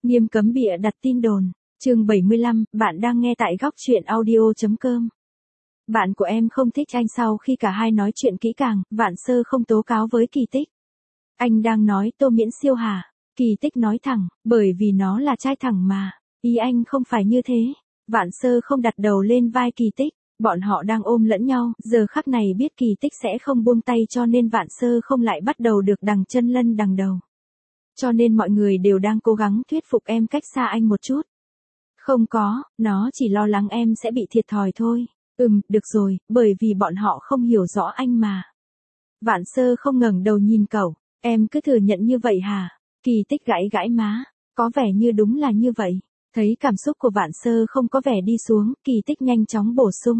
Nghiêm cấm bịa đặt tin đồn. Chương 75, bạn đang nghe tại góc truyện audio.com. Bạn của em không thích anh sau khi cả hai nói chuyện kỹ càng, Vạn Sơ không tố cáo với Kỳ Tích. Anh đang nói Tô Miễn Siêu hả? Kỳ Tích nói thẳng, bởi vì nó là trai thẳng mà. Ý anh không phải như thế. Vạn Sơ không đặt đầu lên vai Kỳ Tích. Bọn họ đang ôm lẫn nhau, giờ khắc này biết Kỳ Tích sẽ không buông tay cho nên Vạn Sơ không lại bắt đầu được đằng chân lân đằng đầu. Cho nên mọi người đều đang cố gắng thuyết phục em cách xa anh một chút. Không có, nó chỉ lo lắng em sẽ bị thiệt thòi thôi. Được rồi, bởi vì bọn họ không hiểu rõ anh mà. Vạn Sơ không ngẩng đầu nhìn cậu, em cứ thừa nhận như vậy hả? Kỳ Tích gãi gãi má, có vẻ như đúng là như vậy. Thấy cảm xúc của Vạn Sơ không có vẻ đi xuống, Kỳ Tích nhanh chóng bổ sung.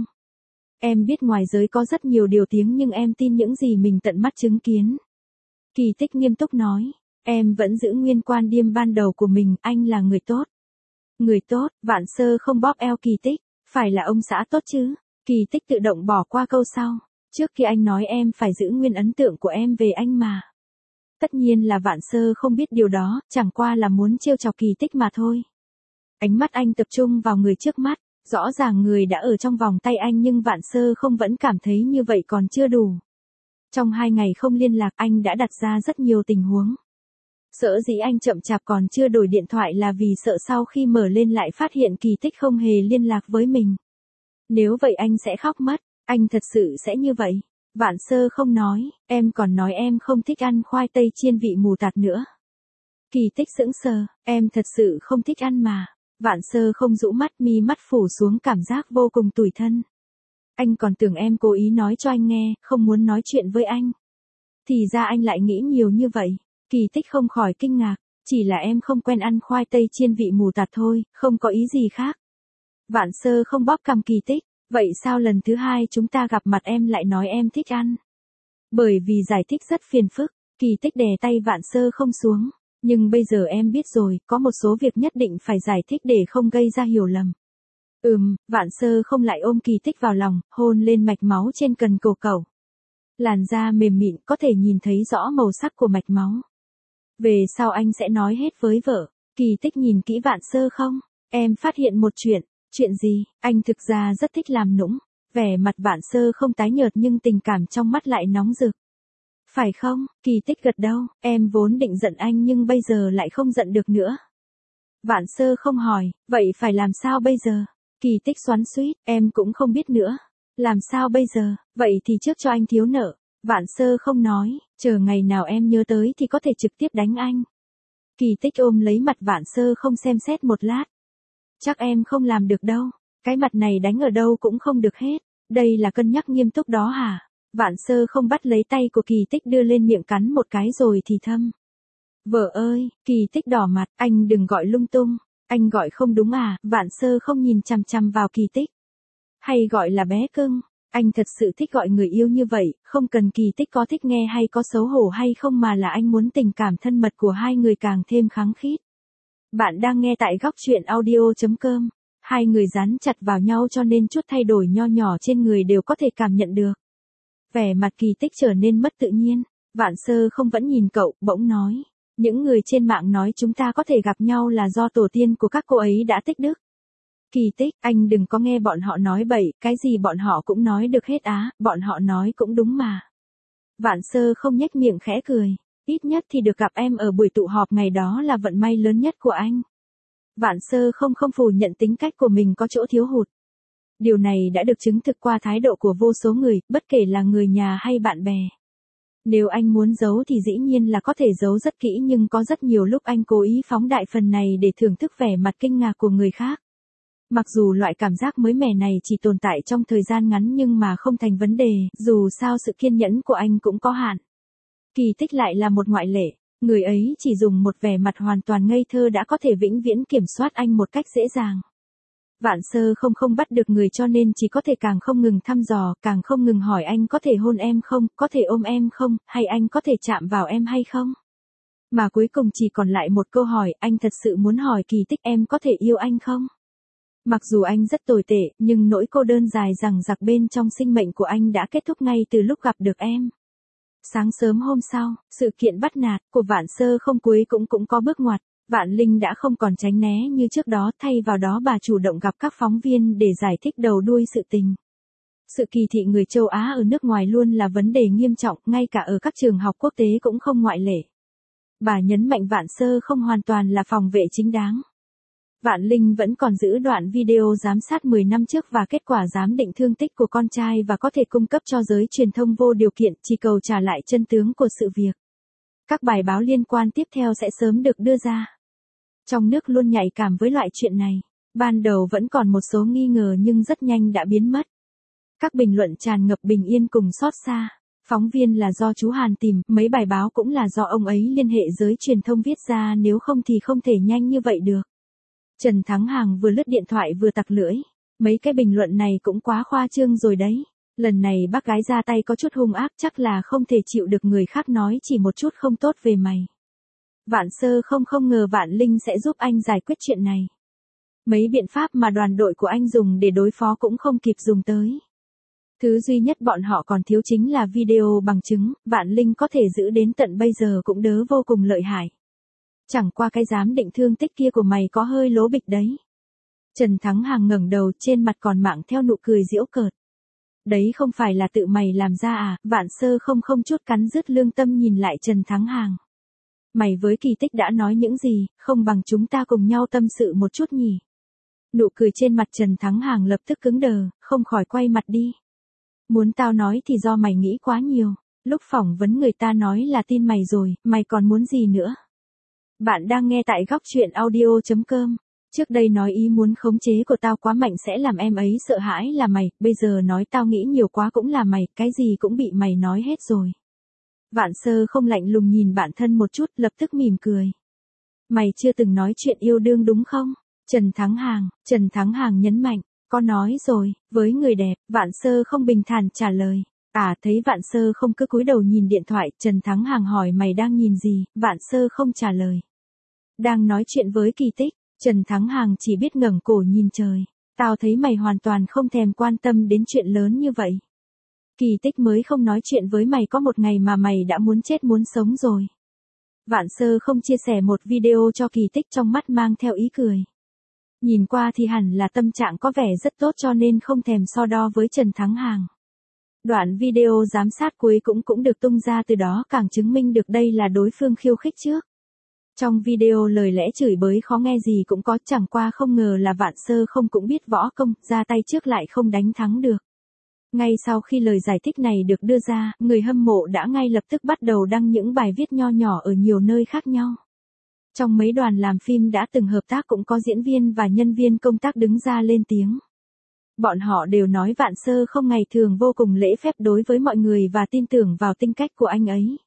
Em biết ngoài giới có rất nhiều điều tiếng nhưng em tin những gì mình tận mắt chứng kiến. Kỳ Tích nghiêm túc nói, em vẫn giữ nguyên quan điểm ban đầu của mình, anh là người tốt. Người tốt, Vạn Sơ không bóp eo Kỳ Tích, phải là ông xã tốt chứ. Kỳ Tích tự động bỏ qua câu sau, trước khi anh nói em phải giữ nguyên ấn tượng của em về anh mà. Tất nhiên là Vạn Sơ không biết điều đó, chẳng qua là muốn trêu chọc Kỳ Tích mà thôi. Ánh mắt anh tập trung vào người trước mắt, rõ ràng người đã ở trong vòng tay anh nhưng Vạn Sơ không vẫn cảm thấy như vậy còn chưa đủ. Trong 2 ngày không liên lạc anh đã đặt ra rất nhiều tình huống. Sở dĩ anh chậm chạp còn chưa đổi điện thoại là vì sợ sau khi mở lên lại phát hiện Kỳ Tích không hề liên lạc với mình. Nếu vậy anh sẽ khóc mất, anh thật sự sẽ như vậy. Vạn Sơ không nói, em còn nói em không thích ăn khoai tây chiên vị mù tạt nữa. Kỳ Tích sững sờ, em thật sự không thích ăn mà. Vạn Sơ không rũ mắt, mi mắt phủ xuống cảm giác vô cùng tủi thân. Anh còn tưởng em cố ý nói cho anh nghe, không muốn nói chuyện với anh. Thì ra anh lại nghĩ nhiều như vậy. Kỳ Tích không khỏi kinh ngạc, chỉ là em không quen ăn khoai tây chiên vị mù tạt thôi, không có ý gì khác. Vạn Sơ không bóp cằm Kỳ Tích, vậy sao lần thứ 2 chúng ta gặp mặt em lại nói em thích ăn? Bởi vì giải thích rất phiền phức, Kỳ Tích đè tay Vạn Sơ không xuống, nhưng bây giờ em biết rồi, có một số việc nhất định phải giải thích để không gây ra hiểu lầm. Vạn Sơ không lại ôm Kỳ Tích vào lòng, hôn lên mạch máu trên cần cổ cậu. Làn da mềm mịn có thể nhìn thấy rõ màu sắc của mạch máu. Về sau anh sẽ nói hết với vợ. Kỳ Tích nhìn kỹ Vạn Sơ không? Em phát hiện một chuyện. Chuyện gì? Anh thực ra rất thích làm nũng. Vẻ mặt Vạn Sơ không tái nhợt nhưng tình cảm trong mắt lại nóng rực. Phải không? Kỳ Tích gật đầu. Em vốn định giận anh nhưng bây giờ lại không giận được nữa. Vạn Sơ không hỏi, vậy phải làm sao bây giờ? Kỳ Tích xoắn xuýt, em cũng không biết nữa. Làm sao bây giờ? Vậy thì trước cho anh thiếu nợ. Vạn Sơ không nói, chờ ngày nào em nhớ tới thì có thể trực tiếp đánh anh. Kỳ Tích ôm lấy mặt Vạn Sơ không xem xét một lát. Chắc em không làm được đâu, cái mặt này đánh ở đâu cũng không được hết. Đây là cân nhắc nghiêm túc đó hả? Vạn Sơ không bắt lấy tay của Kỳ Tích đưa lên miệng cắn một cái rồi thì thầm. Vợ ơi, Kỳ Tích đỏ mặt, anh đừng gọi lung tung. Anh gọi không đúng à? Vạn Sơ không nhìn chằm chằm vào Kỳ Tích. Hay gọi là bé cưng. Anh thật sự thích gọi người yêu như vậy, không cần Kỳ Tích có thích nghe hay có xấu hổ hay không mà là anh muốn tình cảm thân mật của hai người càng thêm khăng khít. Bạn đang nghe tại góc truyện audio.com. Hai người dán chặt vào nhau cho nên chút thay đổi nho nhỏ trên người đều có thể cảm nhận được. Vẻ mặt Kỳ Tích trở nên mất tự nhiên. Vạn Sơ không vẫn nhìn cậu, bỗng nói. Những người trên mạng nói chúng ta có thể gặp nhau là do tổ tiên của các cô ấy đã tích đức. Kỳ Tích, anh đừng có nghe bọn họ nói bậy, cái gì bọn họ cũng nói được hết á, bọn họ nói cũng đúng mà. Vạn Sơ không nhếch miệng khẽ cười, ít nhất thì được gặp em ở buổi tụ họp ngày đó là vận may lớn nhất của anh. Vạn Sơ không phủ nhận tính cách của mình có chỗ thiếu hụt. Điều này đã được chứng thực qua thái độ của vô số người, bất kể là người nhà hay bạn bè. Nếu anh muốn giấu thì dĩ nhiên là có thể giấu rất kỹ nhưng có rất nhiều lúc anh cố ý phóng đại phần này để thưởng thức vẻ mặt kinh ngạc của người khác. Mặc dù loại cảm giác mới mẻ này chỉ tồn tại trong thời gian ngắn nhưng mà không thành vấn đề, dù sao sự kiên nhẫn của anh cũng có hạn. Kỳ Tích lại là một ngoại lệ, người ấy chỉ dùng một vẻ mặt hoàn toàn ngây thơ đã có thể vĩnh viễn kiểm soát anh một cách dễ dàng. Vạn Sơ không bắt được người cho nên chỉ có thể càng không ngừng thăm dò, càng không ngừng hỏi anh có thể hôn em không, có thể ôm em không, hay anh có thể chạm vào em hay không. Mà cuối cùng chỉ còn lại một câu hỏi, anh thật sự muốn hỏi Kỳ Tích em có thể yêu anh không? Mặc dù anh rất tồi tệ, nhưng nỗi cô đơn dài dằng dặc bên trong sinh mệnh của anh đã kết thúc ngay từ lúc gặp được em. Sáng sớm hôm sau, sự kiện bắt nạt của Vạn Sơ không cuối cũng có bước ngoặt. Vạn Linh đã không còn tránh né như trước đó, thay vào đó bà chủ động gặp các phóng viên để giải thích đầu đuôi sự tình. Sự kỳ thị người châu Á ở nước ngoài luôn là vấn đề nghiêm trọng, ngay cả ở các trường học quốc tế cũng không ngoại lệ. Bà nhấn mạnh Vạn Sơ không hoàn toàn là phòng vệ chính đáng. Vạn Linh vẫn còn giữ đoạn video giám sát 10 năm trước và kết quả giám định thương tích của con trai và có thể cung cấp cho giới truyền thông vô điều kiện, chỉ cầu trả lại chân tướng của sự việc. Các bài báo liên quan tiếp theo sẽ sớm được đưa ra. Trong nước luôn nhạy cảm với loại chuyện này. Ban đầu vẫn còn một số nghi ngờ nhưng rất nhanh đã biến mất. Các bình luận tràn ngập bình yên cùng xót xa. Phóng viên là do chú Hàn tìm, mấy bài báo cũng là do ông ấy liên hệ giới truyền thông viết ra, nếu không thì không thể nhanh như vậy được. Trần Thắng Hàng vừa lướt điện thoại vừa tặc lưỡi. Mấy cái bình luận này cũng quá khoa trương rồi đấy. Lần này bác gái ra tay có chút hung ác, chắc là không thể chịu được người khác nói chỉ một chút không tốt về mày. Vạn Sơ không ngờ Vạn Linh sẽ giúp anh giải quyết chuyện này. Mấy biện pháp mà đoàn đội của anh dùng để đối phó cũng không kịp dùng tới. Thứ duy nhất bọn họ còn thiếu chính là video bằng chứng, Vạn Linh có thể giữ đến tận bây giờ cũng đớ vô cùng lợi hại. Chẳng qua cái giám định thương tích kia của mày có hơi lố bịch đấy. Trần Thắng Hàng ngẩng đầu, trên mặt còn mảng theo nụ cười giễu cợt. Đấy không phải là tự mày làm ra à? Vạn Sơ không chút cắn rứt lương tâm nhìn lại Trần Thắng Hàng. Mày với Kỳ Tích đã nói những gì, không bằng chúng ta cùng nhau tâm sự một chút nhỉ? Nụ cười trên mặt Trần Thắng Hàng lập tức cứng đờ, không khỏi quay mặt đi. Muốn tao nói thì do mày nghĩ quá nhiều. Lúc phỏng vấn người ta nói là tin mày rồi, mày còn muốn gì nữa? Bạn đang nghe tại góc truyện audio.com. Trước đây nói ý muốn khống chế của tao quá mạnh sẽ làm em ấy sợ hãi là mày, bây giờ nói tao nghĩ nhiều quá cũng là mày, cái gì cũng bị mày nói hết rồi. Vạn Sơ không lạnh lùng nhìn bản thân một chút, lập tức mỉm cười. Mày chưa từng nói chuyện yêu đương đúng không? Trần Thắng Hàng nhấn mạnh, có nói rồi, với người đẹp. Vạn Sơ không bình thản trả lời. Thấy Vạn Sơ không cứ cúi đầu nhìn điện thoại, Trần Thắng Hàng hỏi mày đang nhìn gì, Vạn Sơ không trả lời. Đang nói chuyện với Kỳ Tích. Trần Thắng Hàng chỉ biết ngẩng cổ nhìn trời. Tao thấy mày hoàn toàn không thèm quan tâm đến chuyện lớn như vậy. Kỳ Tích mới không nói chuyện với mày có một ngày mà mày đã muốn chết muốn sống rồi. Vạn Sơ không chia sẻ một video cho Kỳ Tích, trong mắt mang theo ý cười. Nhìn qua thì hẳn là tâm trạng có vẻ rất tốt cho nên không thèm so đo với Trần Thắng Hàng. Đoạn video giám sát cuối cũng được tung ra, từ đó càng chứng minh được đây là đối phương khiêu khích trước. Trong video lời lẽ chửi bới khó nghe gì cũng có, chẳng qua không ngờ là Vạn Sơ không cũng biết võ công, ra tay trước lại không đánh thắng được. Ngay sau khi lời giải thích này được đưa ra, người hâm mộ đã ngay lập tức bắt đầu đăng những bài viết nho nhỏ ở nhiều nơi khác nhau. Trong mấy đoàn làm phim đã từng hợp tác cũng có diễn viên và nhân viên công tác đứng ra lên tiếng. Bọn họ đều nói Vạn Sơ không ngày thường vô cùng lễ phép đối với mọi người và tin tưởng vào tính cách của anh ấy.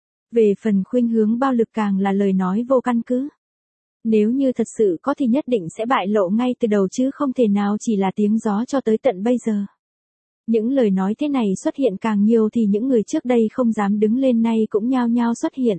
Về phần khuynh hướng bạo lực càng là lời nói vô căn cứ. Nếu như thật sự có thì nhất định sẽ bại lộ ngay từ đầu chứ không thể nào chỉ là tiếng gió cho tới tận bây giờ. Những lời nói thế này xuất hiện càng nhiều thì những người trước đây không dám đứng lên nay cũng nhao nhao xuất hiện.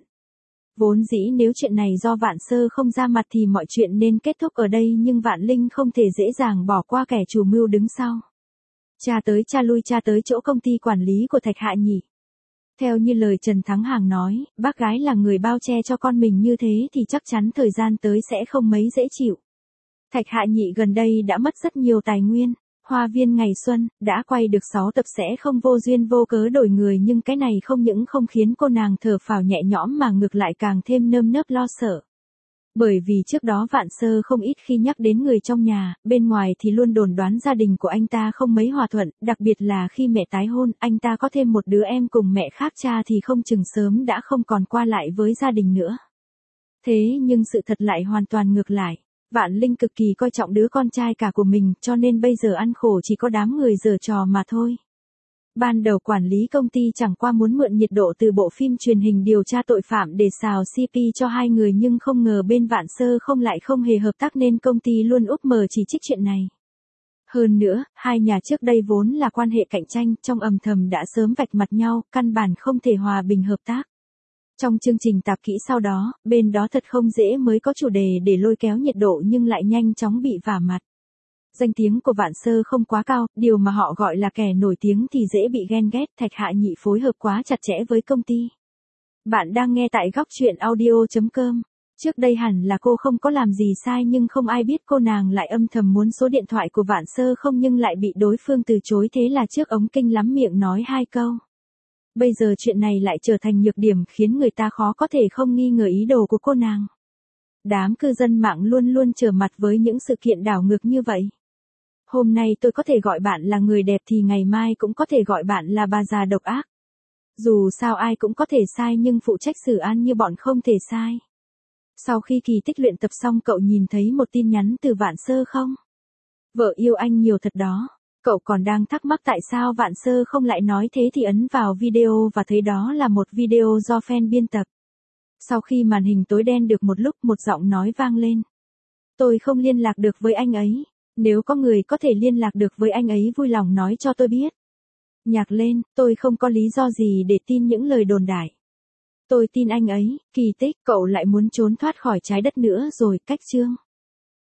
Vốn dĩ nếu chuyện này do Vạn Sơ không ra mặt thì mọi chuyện nên kết thúc ở đây, nhưng Vạn Linh không thể dễ dàng bỏ qua kẻ chủ mưu đứng sau. Cha tới cha lui cha tới chỗ công ty quản lý của Thạch Hạ Nhị. Theo như lời Trần Thắng Hàng nói, bác gái là người bao che cho con mình như thế thì chắc chắn thời gian tới sẽ không mấy dễ chịu. Thạch Hạ Nhị gần đây đã mất rất nhiều tài nguyên. Hoa viên ngày xuân, đã quay được 6 tập sẽ không vô duyên vô cớ đổi người, nhưng cái này không những không khiến cô nàng thở phào nhẹ nhõm mà ngược lại càng thêm nơm nớp lo sợ. Bởi vì trước đó Vạn Sơ không ít khi nhắc đến người trong nhà, bên ngoài thì luôn đồn đoán gia đình của anh ta không mấy hòa thuận, đặc biệt là khi mẹ tái hôn, anh ta có thêm một đứa em cùng mẹ khác cha thì không chừng sớm đã không còn qua lại với gia đình nữa. Thế nhưng sự thật lại hoàn toàn ngược lại. Vạn Linh cực kỳ coi trọng đứa con trai cả của mình, cho nên bây giờ ăn khổ chỉ có đám người giở trò mà thôi. Ban đầu quản lý công ty chẳng qua muốn mượn nhiệt độ từ bộ phim truyền hình điều tra tội phạm để xào CP cho hai người, nhưng không ngờ bên Vạn Sơ không lại không hề hợp tác nên công ty luôn úp mở chỉ trích chuyện này. Hơn nữa, hai nhà trước đây vốn là quan hệ cạnh tranh, trong âm thầm đã sớm vạch mặt nhau, căn bản không thể hòa bình hợp tác. Trong chương trình tạp kỹ sau đó, bên đó thật không dễ mới có chủ đề để lôi kéo nhiệt độ nhưng lại nhanh chóng bị vả mặt. Danh tiếng của Vạn Sơ không quá cao, điều mà họ gọi là kẻ nổi tiếng thì dễ bị ghen ghét. Thạch Hạ Nhị phối hợp quá chặt chẽ với công ty. Bạn đang nghe tại góc truyện audio.com. Trước đây hẳn là cô không có làm gì sai nhưng không ai biết cô nàng lại âm thầm muốn số điện thoại của Vạn Sơ không nhưng lại bị đối phương từ chối thế là trước ống kinh lắm miệng nói hai câu. Bây giờ chuyện này lại trở thành nhược điểm khiến người ta khó có thể không nghi ngờ ý đồ của cô nàng. Đám cư dân mạng luôn luôn trở mặt với những sự kiện đảo ngược như vậy. Hôm nay tôi có thể gọi bạn là người đẹp thì ngày mai cũng có thể gọi bạn là bà già độc ác. Dù sao ai cũng có thể sai nhưng phụ trách xử án như bọn không thể sai. Sau khi Kỳ Tích luyện tập xong cậu nhìn thấy một tin nhắn từ Vạn Sơ không? Vợ yêu anh nhiều thật đó. Cậu còn đang thắc mắc tại sao Vạn Sơ không lại nói thế thì ấn vào video và thấy đó là một video do fan biên tập. Sau khi màn hình tối đen được một lúc một giọng nói vang lên. Tôi không liên lạc được với anh ấy. Nếu có người có thể liên lạc được với anh ấy vui lòng nói cho tôi biết. Nhạc lên, tôi không có lý do gì để tin những lời đồn đại. Tôi tin anh ấy, Kỳ Tích, cậu lại muốn trốn thoát khỏi trái đất nữa rồi, cách chương.